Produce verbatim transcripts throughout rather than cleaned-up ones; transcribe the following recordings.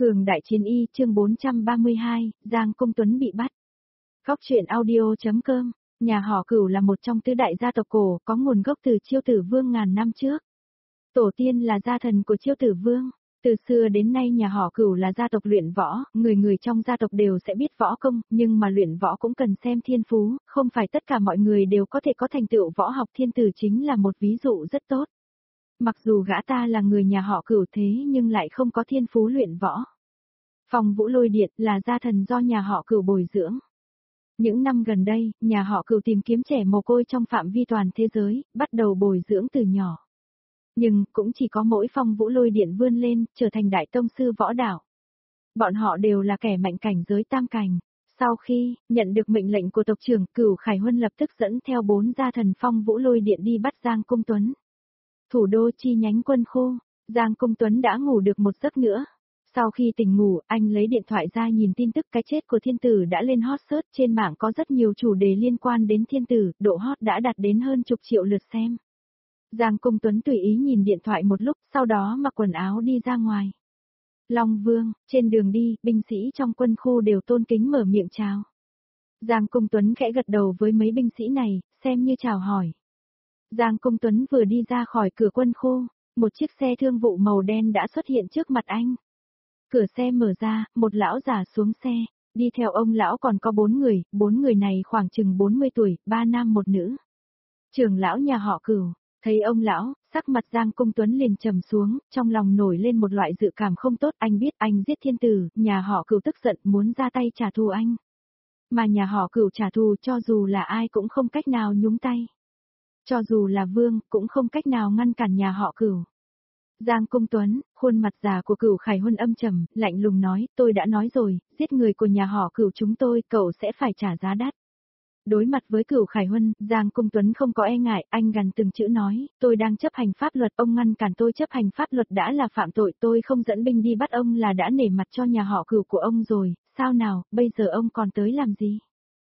Cường đại chiến y chương bốn trăm ba mươi hai, Giang Công Tuấn bị bắt. Góc truyện audio.com, nhà họ Cửu là một trong tứ đại gia tộc cổ, có nguồn gốc từ Chiêu Tử Vương ngàn năm trước. Tổ tiên là gia thần của Chiêu Tử Vương. Từ xưa đến nay nhà họ Cửu là gia tộc luyện võ, người người trong gia tộc đều sẽ biết võ công, nhưng mà luyện võ cũng cần xem thiên phú, không phải tất cả mọi người đều có thể có thành tựu võ học. Thiên Tử chính là một ví dụ rất tốt. Mặc dù gã ta là người nhà họ Cửu thế nhưng lại không có thiên phú luyện võ. Phong Vũ Lôi Điện là gia thần do nhà họ Cửu bồi dưỡng. Những năm gần đây, nhà họ Cửu tìm kiếm trẻ mồ côi trong phạm vi toàn thế giới, bắt đầu bồi dưỡng từ nhỏ. Nhưng, cũng chỉ có mỗi Phong Vũ Lôi Điện vươn lên, trở thành đại tông sư võ đạo. Bọn họ đều là kẻ mạnh cảnh giới tam cảnh. Sau khi nhận được mệnh lệnh của tộc trưởng, Cửu Khải Huân lập tức dẫn theo bốn gia thần Phong Vũ Lôi Điện đi bắt Giang Công Tuấn. Thủ đô chi nhánh Quân Khu, Giang Công Tuấn đã ngủ được một giấc nữa. Sau khi tỉnh ngủ, anh lấy điện thoại ra nhìn tin tức cái chết của thiên tử đã lên hot search, trên mạng có rất nhiều chủ đề liên quan đến thiên tử, độ hot đã đạt đến hơn chục triệu lượt xem. Giang Công Tuấn tùy ý nhìn điện thoại một lúc, sau đó mặc quần áo đi ra ngoài. Long Vương, trên đường đi, binh sĩ trong quân khu đều tôn kính mở miệng chào. Giang Công Tuấn khẽ gật đầu với mấy binh sĩ này, xem như chào hỏi. Giang Công Tuấn vừa đi ra khỏi cửa quân khu, một chiếc xe thương vụ màu đen đã xuất hiện trước mặt anh. Cửa xe mở ra, một lão già xuống xe, đi theo ông lão còn có bốn người, bốn người này khoảng chừng bốn mươi tuổi, ba nam một nữ. Trưởng lão nhà họ Cửu, thấy ông lão, sắc mặt Giang Công Tuấn liền trầm xuống, trong lòng nổi lên một loại dự cảm không tốt, anh biết anh giết thiên tử, nhà họ Cửu tức giận muốn ra tay trả thù anh. Mà nhà họ Cửu trả thù cho dù là ai cũng không cách nào nhúng tay. Cho dù là vương, cũng không cách nào ngăn cản nhà họ Cửu. Giang Công Tuấn, khuôn mặt già của Cửu Khải Huân âm trầm, lạnh lùng nói, tôi đã nói rồi, giết người của nhà họ Cửu chúng tôi, cậu sẽ phải trả giá đắt. Đối mặt với Cửu Khải Huân, Giang Công Tuấn không có e ngại, anh gằn từng chữ nói, tôi đang chấp hành pháp luật, ông ngăn cản tôi chấp hành pháp luật đã là phạm tội, tôi không dẫn binh đi bắt ông là đã nể mặt cho nhà họ Cửu của ông rồi, sao nào, bây giờ ông còn tới làm gì?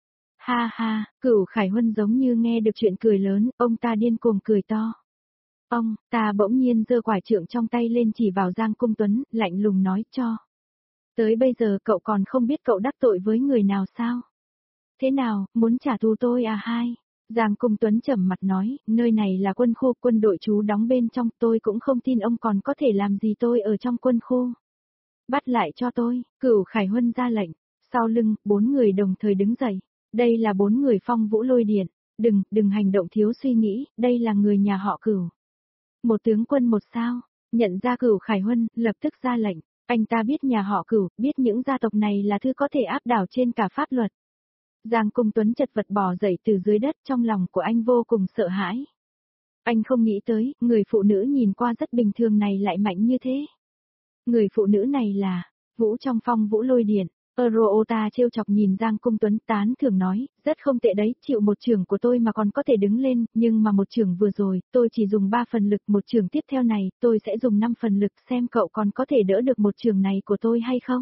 Ha ha, Cửu Khải Huân giống như nghe được chuyện cười lớn, ông ta điên cuồng cười to. Ông, ta bỗng nhiên giơ quải trượng trong tay lên chỉ vào Giang Công Tuấn, lạnh lùng nói cho. Tới bây giờ cậu còn không biết cậu đắc tội với người nào sao? Thế nào, muốn trả thù tôi à hai? Giang Công Tuấn trầm mặt nói, nơi này là quân khu, quân đội trú đóng bên trong, tôi cũng không tin ông còn có thể làm gì tôi ở trong quân khu. Bắt lại cho tôi, Cửu Khải Huân ra lệnh, sau lưng, bốn người đồng thời đứng dậy. Đây là bốn người Phong Vũ Lôi Điện, đừng, đừng hành động thiếu suy nghĩ, đây là người nhà họ Cửu. Một tướng quân một sao, nhận ra Cửu Khải Huân, lập tức ra lệnh, anh ta biết nhà họ Cửu, biết những gia tộc này là thứ có thể áp đảo trên cả pháp luật. Giang Công Tuấn chật vật bò dậy từ dưới đất, trong lòng của anh vô cùng sợ hãi. Anh không nghĩ tới, người phụ nữ nhìn qua rất bình thường này lại mạnh như thế. Người phụ nữ này là, Vũ trong Phong Vũ Lôi Điện. Euroota trêu chọc nhìn Giang Công Tuấn tán thưởng nói, rất không tệ đấy, chịu một chưởng của tôi mà còn có thể đứng lên, nhưng mà một chưởng vừa rồi, tôi chỉ dùng ba phần lực, một chưởng tiếp theo này, tôi sẽ dùng năm phần lực, xem cậu còn có thể đỡ được một chưởng này của tôi hay không.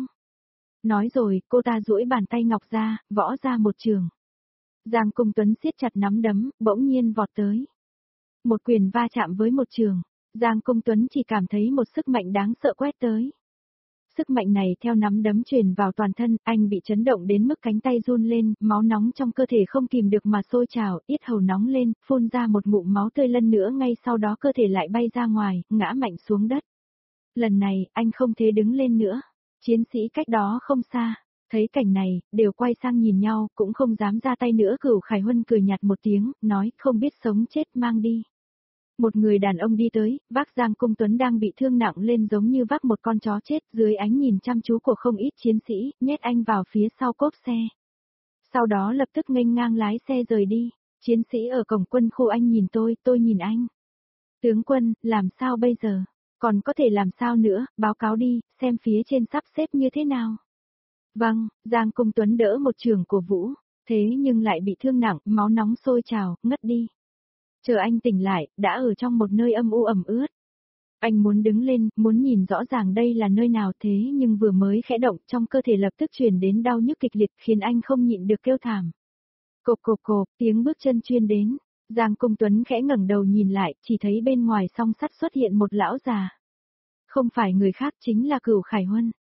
Nói rồi, cô ta duỗi bàn tay ngọc ra, võ ra một chưởng. Giang Công Tuấn siết chặt nắm đấm, bỗng nhiên vọt tới. Một quyền va chạm với một chưởng, Giang Công Tuấn chỉ cảm thấy một sức mạnh đáng sợ quét tới. Sức mạnh này theo nắm đấm truyền vào toàn thân, anh bị chấn động đến mức cánh tay run lên, máu nóng trong cơ thể không kìm được mà sôi trào, yết hầu nóng lên, phun ra một ngụm máu tươi, lần nữa ngay sau đó cơ thể lại bay ra ngoài, ngã mạnh xuống đất. Lần này, anh không thể đứng lên nữa. Chiến sĩ cách đó không xa, thấy cảnh này, đều quay sang nhìn nhau, cũng không dám ra tay nữa. Cửu Khải Huân cười nhạt một tiếng, nói, không biết sống chết mang đi. Một người đàn ông đi tới, vác Giang Công Tuấn đang bị thương nặng lên giống như vác một con chó chết, dưới ánh nhìn chăm chú của không ít chiến sĩ, nhét anh vào phía sau cốp xe. Sau đó lập tức nghênh ngang lái xe rời đi. Chiến sĩ ở cổng quân khu, anh nhìn tôi, tôi nhìn anh. Tướng quân, làm sao bây giờ? Còn có thể làm sao nữa, báo cáo đi, xem phía trên sắp xếp như thế nào. Vâng, Giang Công Tuấn đỡ một chưởng của Vũ, thế nhưng lại bị thương nặng, máu nóng sôi trào, ngất đi. Chờ anh tỉnh lại, đã ở trong một nơi âm u ẩm ướt. Anh muốn đứng lên, muốn nhìn rõ ràng đây là nơi nào, thế nhưng vừa mới khẽ động, trong cơ thể lập tức truyền đến đau nhức kịch liệt, khiến anh không nhịn được kêu thảm. Cộp cộp cộp, tiếng bước chân chuyên đến. Giang Công Tuấn khẽ ngẩng đầu nhìn lại, chỉ thấy bên ngoài song sắt xuất hiện một lão già. Không phải người khác, chính là Cửu Khải Huân.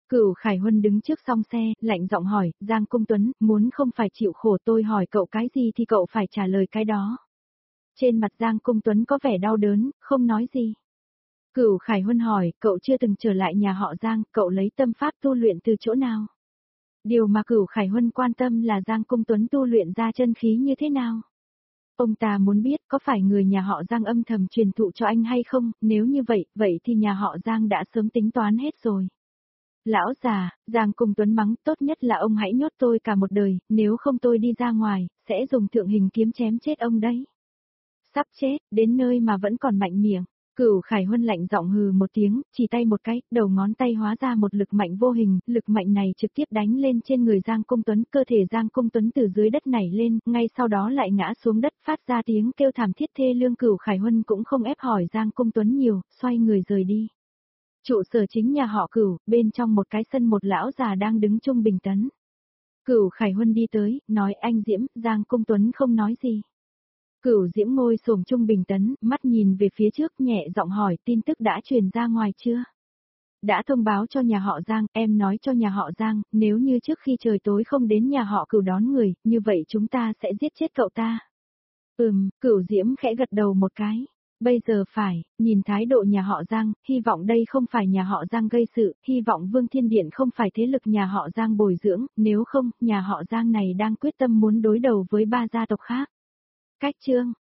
Cửu Khải Huân đứng trước song xe, lạnh giọng hỏi, Giang Công Tuấn, muốn không phải chịu khổ tôi hỏi cậu cái gì thì cậu phải trả lời cái đó. Trên mặt Giang Công Tuấn có vẻ đau đớn, không nói gì. Cửu Khải Huân hỏi, cậu chưa từng trở lại nhà họ Giang, cậu lấy tâm pháp tu luyện từ chỗ nào? Điều mà Cửu Khải Huân quan tâm là Giang Công Tuấn tu luyện ra chân khí như thế nào? Ông ta muốn biết có phải người nhà họ Giang âm thầm truyền thụ cho anh hay không, nếu như vậy, vậy thì nhà họ Giang đã sớm tính toán hết rồi. Lão già, Giang Công Tuấn mắng, tốt nhất là ông hãy nhốt tôi cả một đời, nếu không tôi đi ra ngoài, sẽ dùng thượng hình kiếm chém chết ông đấy. Sắp chết, đến nơi mà vẫn còn mạnh miệng. Cửu Khải Huân lạnh giọng hừ một tiếng, chỉ tay một cái, đầu ngón tay hóa ra một lực mạnh vô hình, lực mạnh này trực tiếp đánh lên trên người Giang Công Tuấn, cơ thể Giang Công Tuấn từ dưới đất nảy lên, ngay sau đó lại ngã xuống đất phát ra tiếng kêu thảm thiết thê lương. Cửu Khải Huân cũng không ép hỏi Giang Công Tuấn nhiều, xoay người rời đi. Trụ sở chính nhà họ Cửu, bên trong một cái sân một lão già đang đứng trung bình tấn. Cửu Khải Huân đi tới, nói anh Diễm, Giang Công Tuấn không nói gì. Cửu Diễm ngồi xổm trung bình tấn, mắt nhìn về phía trước nhẹ giọng hỏi tin tức đã truyền ra ngoài chưa? Đã thông báo cho nhà họ Giang, em nói cho nhà họ Giang, nếu như trước khi trời tối không đến nhà họ Cửu đón người, như vậy chúng ta sẽ giết chết cậu ta. Ừm, Cửu Diễm khẽ gật đầu một cái. Bây giờ phải, nhìn thái độ nhà họ Giang, hy vọng đây không phải nhà họ Giang gây sự, hy vọng Vương Thiên Điện không phải thế lực nhà họ Giang bồi dưỡng, nếu không, nhà họ Giang này đang quyết tâm muốn đối đầu với ba gia tộc khác. Cách chương